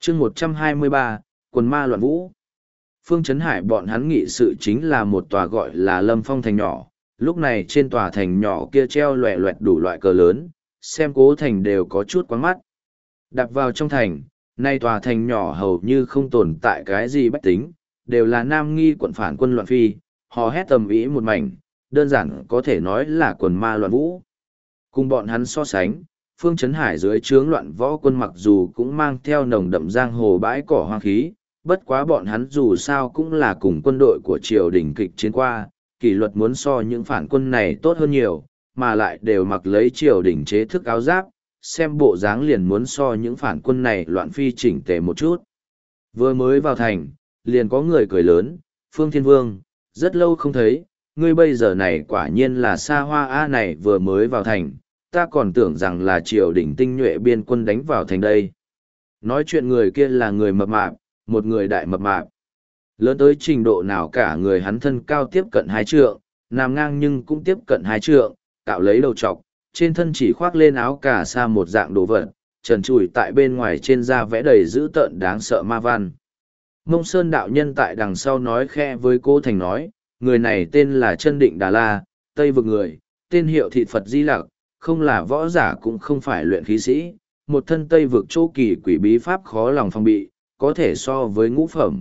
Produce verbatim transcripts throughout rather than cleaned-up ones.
chương một trăm hai mươi ba, quần ma loạn vũ. Phương Trấn Hải bọn hắn nghị sự chính là một tòa gọi là Lâm Phong thành nhỏ, lúc này trên tòa thành nhỏ kia treo loẹ loẹt đủ loại cờ lớn, xem Cố Thành đều có chút quáng mắt. Đặt vào trong thành, nay tòa thành nhỏ hầu như không tồn tại cái gì bách tính, đều là nam nghi quận phản quân loạn phi, họ hét tầm ý một mảnh, đơn giản có thể nói là quần ma loạn vũ. Cùng bọn hắn so sánh, Phương Trấn Hải dưới trướng loạn võ quân mặc dù cũng mang theo nồng đậm giang hồ bãi cỏ hoang khí, bất quá bọn hắn dù sao cũng là cùng quân đội của triều đình kịch chiến qua, kỷ luật muốn so những phản quân này tốt hơn nhiều, mà lại đều mặc lấy triều đình chế thức áo giáp, xem bộ dáng liền muốn so những phản quân này loạn phi chỉnh tề một chút. Vừa mới vào thành, liền có người cười lớn, Phương Thiên Vương, rất lâu không thấy, ngươi bây giờ này quả nhiên là xa hoa A này vừa mới vào thành, ta còn tưởng rằng là triều đình tinh nhuệ biên quân đánh vào thành đây. Nói chuyện người kia là người mập mạp, một người đại mập mạp. Lớn tới trình độ nào cả người hắn thân cao tiếp cận hai trượng, nằm ngang nhưng cũng tiếp cận hai trượng, cạo lấy đầu trọc, trên thân chỉ khoác lên áo cà sa một dạng đồ vật, trần trụi tại bên ngoài trên da vẽ đầy dữ tợn đáng sợ ma văn. Mông Sơn đạo nhân tại đằng sau nói khe với Cố Thành nói, người này tên là Chân Định Đà La, Tây vực người, tên hiệu Thị Phật Di Lặc, không là võ giả cũng không phải luyện khí sĩ, một thân Tây vực chỗ kỳ quỷ bí pháp khó lòng phòng bị, có thể so với ngũ phẩm.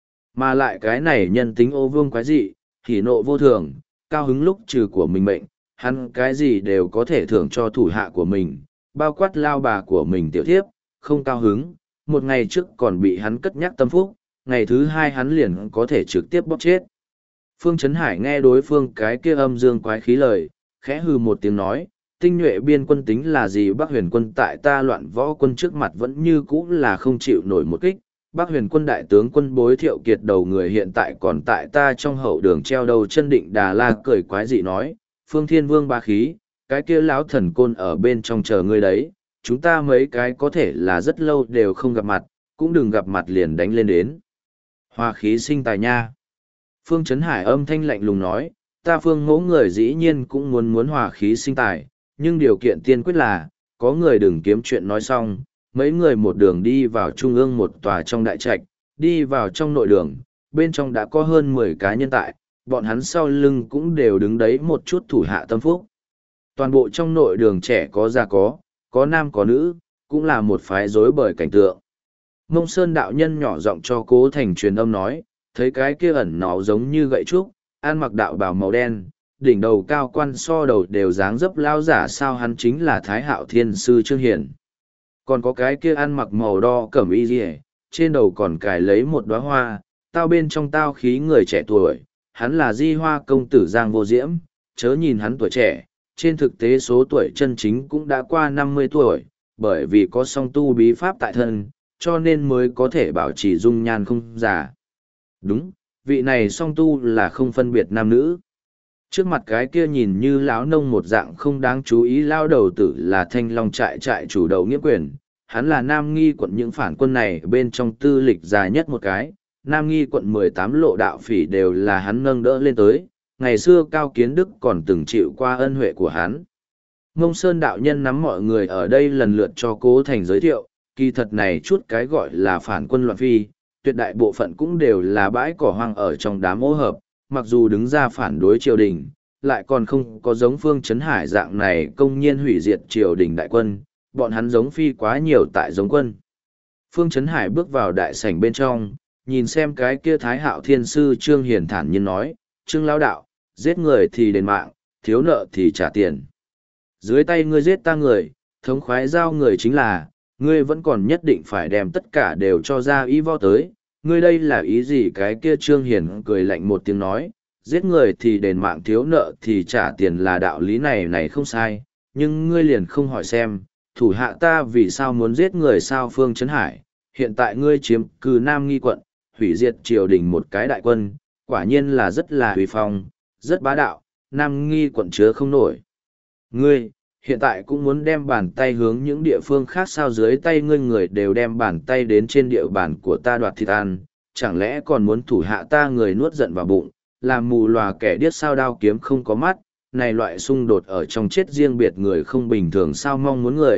Mà lại cái này nhân tính ô vương quái dị, hỉ nộ vô thường, cao hứng lúc trừ của mình mệnh, hắn cái gì đều có thể thưởng cho thủ hạ của mình, bao quát lao bà của mình tiểu thiếp, không cao hứng, một ngày trước còn bị hắn cất nhắc tâm phúc, ngày thứ hai hắn liền có thể trực tiếp bóp chết. Phương Trấn Hải nghe đối phương cái kia âm dương quái khí lời, khẽ hừ một tiếng nói, tinh nhuệ biên quân tính là gì Bắc Huyền quân tại ta loạn võ quân trước mặt vẫn như cũ là không chịu nổi một kích. Bắc Huyền quân đại tướng quân Bối Thiệu Kiệt đầu người hiện tại còn tại ta trong hậu đường treo đầu. Chân Định Đà La cười quái dị nói, Phương Thiên Vương ba khí, cái kia lão thần côn ở bên trong chờ ngươi đấy, chúng ta mấy cái có thể là rất lâu đều không gặp mặt, cũng đừng gặp mặt liền đánh lên đến. Hòa khí sinh tài nha. Phương Trấn Hải âm thanh lạnh lùng nói, ta Phương Mỗ người dĩ nhiên cũng muốn muốn hòa khí sinh tài, nhưng điều kiện tiên quyết là, có người đừng kiếm chuyện nói xong, mấy người một đường đi vào trung ương một tòa trong đại trạch, đi vào trong nội đường, bên trong đã có hơn mười cá nhân tại, bọn hắn sau lưng cũng đều đứng đấy một chút thủ hạ tâm phúc. Toàn bộ trong nội đường trẻ có già có, có nam có nữ, cũng là một phái rối bời cảnh tượng. Mông Sơn đạo nhân nhỏ giọng cho Cố Thành truyền âm nói, thấy cái kia ẩn nó giống như gậy trúc, ăn mặc đạo bào màu đen, đỉnh đầu cao quan so đầu đều dáng dấp lao giả sao hắn chính là Thái Hạo Thiên Sư Trương Hiển. Còn có cái kia ăn mặc màu đo cẩm y rìa, trên đầu còn cài lấy một đóa hoa, tao bên trong tao khí người trẻ tuổi, hắn là Di Hoa công tử Giang Vô Diễm, chớ nhìn hắn tuổi trẻ, trên thực tế số tuổi chân chính cũng đã qua năm mươi tuổi, bởi vì có song tu bí pháp tại thân, cho nên mới có thể bảo trì dung nhan không già. Đúng, vị này song tu là không phân biệt nam nữ. Trước mặt cái kia nhìn như lão nông một dạng không đáng chú ý lao đầu tử là Thanh Long trại trại chủ đầu nghĩa quyền, hắn là Nam Nghi quận những phản quân này bên trong tư lịch dài nhất một cái, Nam Nghi quận mười tám lộ đạo phỉ đều là hắn nâng đỡ lên tới, ngày xưa Cao Kiến Đức còn từng chịu qua ân huệ của hắn. Mông Sơn đạo nhân nắm mọi người ở đây lần lượt cho Cố Thành giới thiệu, kỳ thật này chút cái gọi là phản quân loạn phi, tuyệt đại bộ phận cũng đều là bãi cỏ hoang ở trong đám ô hợp, mặc dù đứng ra phản đối triều đình, lại còn không có giống Phương Trấn Hải dạng này công nhiên hủy diệt triều đình đại quân, bọn hắn giống phi quá nhiều tại giống quân. Phương Trấn Hải bước vào đại sảnh bên trong, nhìn xem cái kia Thái Hạo Thiên Sư Trương Hiển thản nhiên nói, Trương Lão Đạo, giết người thì đền mạng, thiếu nợ thì trả tiền. Dưới tay ngươi giết ta người, thống khoái giao người chính là, ngươi vẫn còn nhất định phải đem tất cả đều cho ra ý võ tới. Ngươi đây là ý gì? Cái kia Trương Hiển cười lạnh một tiếng nói, giết người thì đền mạng, thiếu nợ thì trả tiền là đạo lý này này không sai, nhưng ngươi liền không hỏi xem, thủ hạ ta vì sao muốn giết người sao? Phương Trấn Hải, hiện tại ngươi chiếm cư Nam Nghi quận, hủy diệt triều đình một cái đại quân, quả nhiên là rất là huy phong, rất bá đạo, Nam Nghi quận chứa không nổi. Ngươi, hiện tại cũng muốn đem bàn tay hướng những địa phương khác sao? Dưới tay ngươi người đều đem bàn tay đến trên địa bàn của ta đoạt thịt ăn, chẳng lẽ còn muốn thủ hạ ta người nuốt giận vào bụng, làm mù lòa kẻ điếc sao? Đao kiếm không có mắt, này loại xung đột ở trong chết riêng biệt người không bình thường sao? Mong muốn người,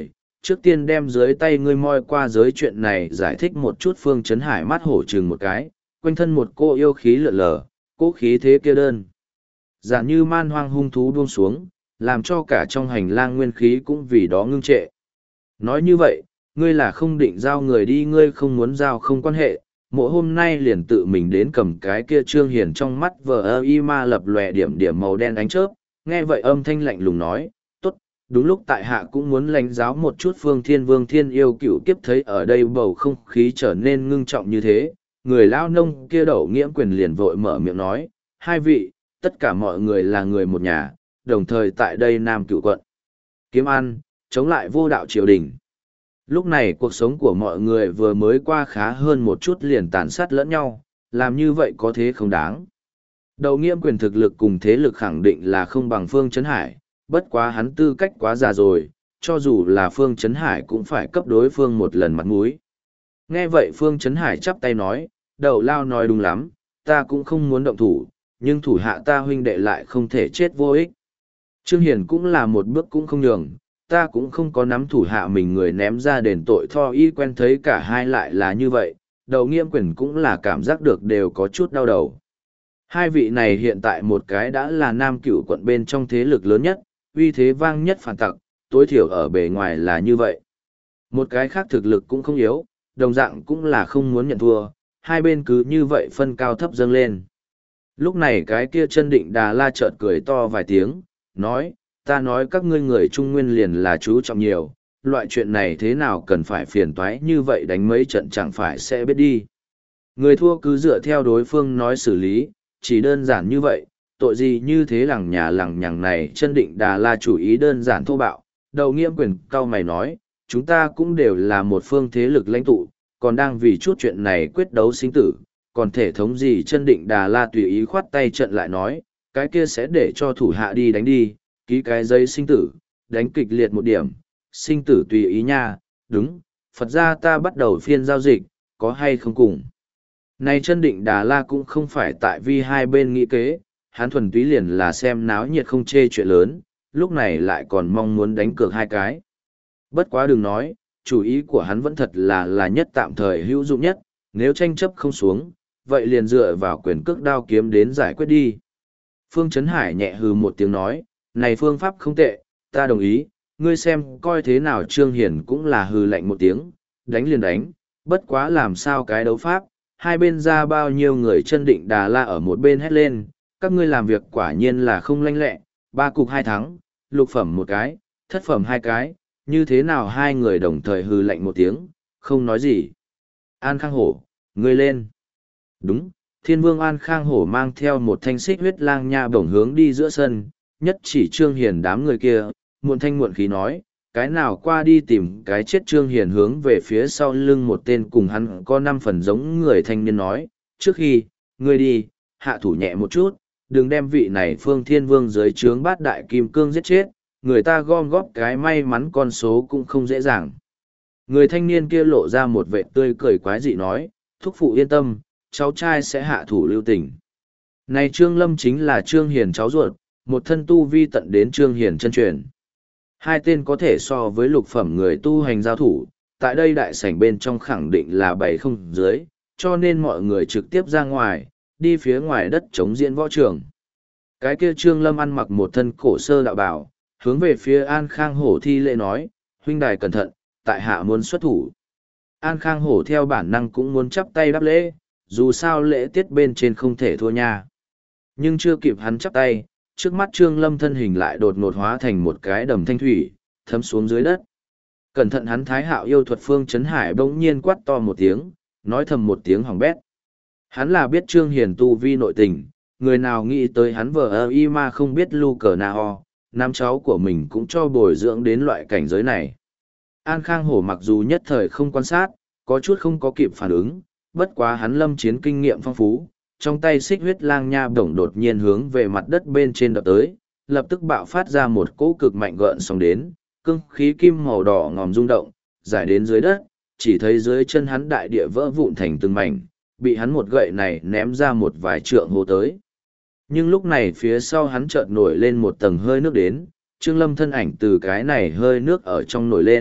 trước tiên đem dưới tay ngươi moi qua giới chuyện này giải thích một chút. Phương Trấn Hải mắt hổ chừng một cái, quanh thân một cô yêu khí lượn lờ, cỗ khí thế kia đơn giản như man hoang hung thú buông xuống, làm cho cả trong hành lang nguyên khí cũng vì đó ngưng trệ. Nói như vậy, ngươi là không định giao người đi, ngươi không muốn giao không quan hệ, mỗi hôm nay liền tự mình đến cầm cái kia. Trương Hiền trong mắt vờ ơ y ma lập lòe điểm điểm màu đen ánh chớp, nghe vậy âm thanh lạnh lùng nói, tốt, đúng lúc tại hạ cũng muốn lãnh giáo một chút. Phương Thiên Vương Thiên Yêu Cửu Kiếp thấy ở đây bầu không khí trở nên ngưng trọng như thế, người lao nông kia Đậu Nghiễm Quyền liền vội mở miệng nói, hai vị, tất cả mọi người là người một nhà, đồng thời tại đây Nam Cửu quận kiếm ăn, chống lại vô đạo triều đình. Lúc này cuộc sống của mọi người vừa mới qua khá hơn một chút liền tàn sát lẫn nhau, làm như vậy có thế không đáng. Đậu Nghiễm Quyền thực lực cùng thế lực khẳng định là không bằng Phương Trấn Hải, bất quá hắn tư cách quá già rồi, cho dù là Phương Trấn Hải cũng phải cấp đối phương một lần mặt mũi. Nghe vậy Phương Trấn Hải chắp tay nói, Đậu Lao nói đúng lắm, ta cũng không muốn động thủ, nhưng thủ hạ ta huynh đệ lại không thể chết vô ích. Trương Hiền cũng là một bước cũng không nhường, ta cũng không có nắm thủ hạ mình người ném ra đền tội tho y. Quen thấy cả hai lại là như vậy, Đậu Nghiễm Quyền cũng là cảm giác được đều có chút đau đầu. Hai vị này hiện tại một cái đã là Nam Cửu quận bên trong thế lực lớn nhất, uy thế vang nhất phản tặc, tối thiểu ở bề ngoài là như vậy. Một cái khác thực lực cũng không yếu, đồng dạng cũng là không muốn nhận thua, hai bên cứ như vậy phân cao thấp dâng lên. Lúc này cái kia Chân Định Đà La chợt cười to vài tiếng, nói, ta nói các ngươi người Trung Nguyên liền là chú trọng nhiều, loại chuyện này thế nào cần phải phiền toái như vậy, đánh mấy trận chẳng phải sẽ biết đi. Người thua cứ dựa theo đối phương nói xử lý, chỉ đơn giản như vậy, tội gì như thế lằng nhà lằng nhằng này. Chân Định Đà La chủ ý đơn giản thô bạo. Đậu Nghiễm Quyền cau mày nói, chúng ta cũng đều là một phương thế lực lãnh tụ, còn đang vì chút chuyện này quyết đấu sinh tử, còn thể thống gì. Chân Định Đà La tùy ý khoát tay trận lại nói, cái kia sẽ để cho thủ hạ đi đánh đi, ký cái giấy sinh tử, đánh kịch liệt một điểm, sinh tử tùy ý nha. Đúng, Phật gia ta bắt đầu phiên giao dịch, có hay không cùng. Này Chân Định Đà La cũng không phải tại vì hai bên nghĩ kế, hắn thuần túy liền là xem náo nhiệt không chê chuyện lớn, lúc này lại còn mong muốn đánh cược hai cái. Bất quá đừng nói, chủ ý của hắn vẫn thật là là nhất tạm thời hữu dụng nhất, nếu tranh chấp không xuống, vậy liền dựa vào quyền cước đao kiếm đến giải quyết đi. Phương Trấn Hải nhẹ hừ một tiếng nói, này phương pháp không tệ, ta đồng ý, ngươi xem coi thế nào. Trương Hiền cũng là hừ lạnh một tiếng, đánh liền đánh, bất quá làm sao cái đấu pháp, hai bên ra bao nhiêu người. Chân Định Đà La ở một bên hét lên, các ngươi làm việc quả nhiên là không lanh lẹ, ba cục hai thắng, lục phẩm một cái, thất phẩm hai cái, như thế nào. Hai người đồng thời hừ lạnh một tiếng, không nói gì. An Khang Hổ, ngươi lên. Đúng, Thiên Vương An Khang Hổ mang theo một thanh xích huyết lang nha bổng hướng đi giữa sân, nhất chỉ Trương Hiền đám người kia, muộn thanh muộn khí nói, cái nào qua đi tìm cái chết. Trương Hiền hướng về phía sau lưng một tên cùng hắn có năm phần giống người thanh niên nói, trước khi, ngươi đi, hạ thủ nhẹ một chút, đừng đem vị này Phương Thiên Vương dưới trướng bát đại kim cương giết chết, người ta gom góp cái may mắn con số cũng không dễ dàng. Người thanh niên kia lộ ra một vẻ tươi cười quái dị nói, thúc phụ yên tâm, cháu trai sẽ hạ thủ lưu tình. Này Trương Lâm chính là Trương Hiền cháu ruột, một thân tu vi tận đến Trương Hiền chân truyền. Hai tên có thể so với lục phẩm người tu hành giao thủ, tại đây đại sảnh bên trong khẳng định là bảy không dưới, cho nên mọi người trực tiếp ra ngoài, đi phía ngoài đất chống diễn võ trường. Cái kia Trương Lâm ăn mặc một thân cổ sơ đạo bào, hướng về phía An Khang Hổ thi lễ nói, huynh đài cẩn thận, tại hạ muốn xuất thủ. An Khang Hổ theo bản năng cũng muốn chắp tay đáp lễ, dù sao lễ tiết bên trên không thể thua nha. Nhưng chưa kịp hắn chắp tay, trước mắt Trương Lâm thân hình lại đột ngột hóa thành một cái đầm thanh thủy, thấm xuống dưới đất. Cẩn thận. Hắn Thái Hạo yêu thuật Phương Trấn Hải bỗng nhiên quát to một tiếng, nói thầm một tiếng hỏng bét. Hắn là biết Trương Hiền tu vi nội tình, người nào nghĩ tới hắn vờ ơ y ma không biết lu cờ na ho, nam cháu của mình cũng cho bồi dưỡng đến loại cảnh giới này. An Khang Hổ mặc dù nhất thời không quan sát, có chút không có kịp phản ứng, bất quá hắn lâm chiến kinh nghiệm phong phú, trong tay xích huyết lang nha bổng đột nhiên hướng về mặt đất bên trên đập tới, lập tức bạo phát ra một cỗ cực mạnh gợn sóng đến, cương khí kim màu đỏ ngòm rung động, giải đến dưới đất, chỉ thấy dưới chân hắn đại địa vỡ vụn thành từng mảnh, bị hắn một gậy này ném ra một vài trượng hồ tới. Nhưng lúc này phía sau hắn chợt nổi lên một tầng hơi nước đến, Trương Lâm thân ảnh từ cái này hơi nước ở trong nổi lên,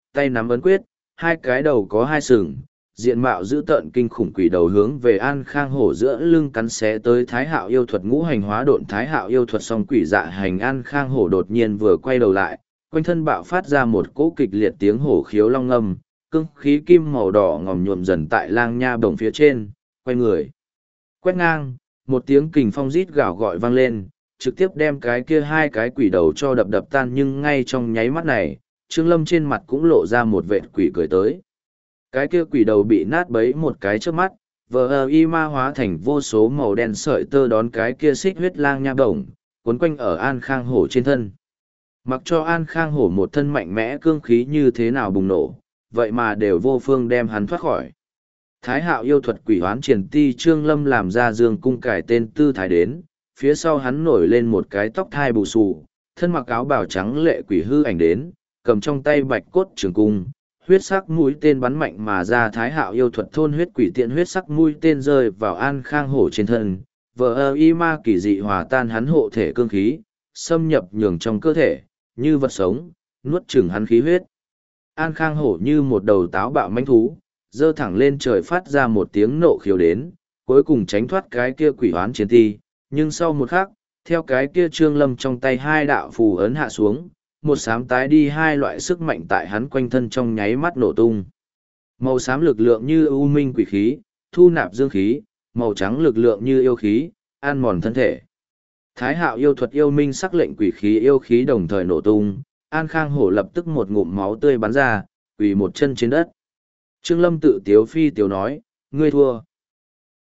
tay nắm ấn quyết, hai cái đầu có hai sừng, diện mạo dữ tợn kinh khủng quỷ đầu hướng về An Khang Hổ giữa lưng cắn xé tới. Thái Hạo yêu thuật ngũ hành hóa độn. Thái Hạo yêu thuật song quỷ dạ hành. An Khang Hổ đột nhiên vừa quay đầu lại, quanh thân bạo phát ra một cỗ kịch liệt tiếng hổ khiếu long ngâm, cương khí kim màu đỏ ngòm nhuộm dần tại lang nha bổng phía trên, quay người quét ngang, một tiếng kình phong rít gào gọi vang lên, trực tiếp đem cái kia hai cái quỷ đầu cho đập đập tan. Nhưng ngay trong nháy mắt này, Trương Lâm trên mặt cũng lộ ra một vệt quỷ cười tới. Cái kia quỷ đầu bị nát bấy một cái trước mắt, vờ y ma hóa thành vô số màu đen sợi tơ đón cái kia xích huyết lang nha bổng, cuốn quanh ở An Khang Hổ trên thân. Mặc cho An Khang Hổ một thân mạnh mẽ cương khí như thế nào bùng nổ, vậy mà đều vô phương đem hắn thoát khỏi. Thái Hạo yêu thuật quỷ hoán triển ti. Trương Lâm làm ra dương cung cải tên tư thái đến, phía sau hắn nổi lên một cái tóc thai bù xù, thân mặc áo bào trắng lệ quỷ hư ảnh đến, cầm trong tay bạch cốt trường cung, huyết sắc mũi tên bắn mạnh mà ra. Thái Hạo yêu thuật thôn huyết quỷ tiện huyết sắc mũi tên rơi vào An Khang Hổ trên thân, vờ y ma kỳ dị hòa tan hắn hộ thể cương khí, xâm nhập nhường trong cơ thể, như vật sống, nuốt chửng hắn khí huyết. An Khang Hổ như một đầu táo bạo mãnh thú, giơ thẳng lên trời phát ra một tiếng nộ khiếu đến, cuối cùng tránh thoát cái kia quỷ hoán chiến ti. Nhưng sau một khắc, theo cái kia Trương Lâm trong tay hai đạo phù ấn hạ xuống, một xám tái đi hai loại sức mạnh tại hắn quanh thân trong nháy mắt nổ tung. Màu xám lực lượng như ưu minh quỷ khí, thu nạp dương khí, màu trắng lực lượng như yêu khí, ăn mòn thân thể. Thái Hạo yêu thuật yêu minh sắc lệnh quỷ khí yêu khí đồng thời nổ tung, An Khang Hổ lập tức một ngụm máu tươi bắn ra, quỳ một chân trên đất. Trương Lâm tự tiếu phi tiếu nói, ngươi thua.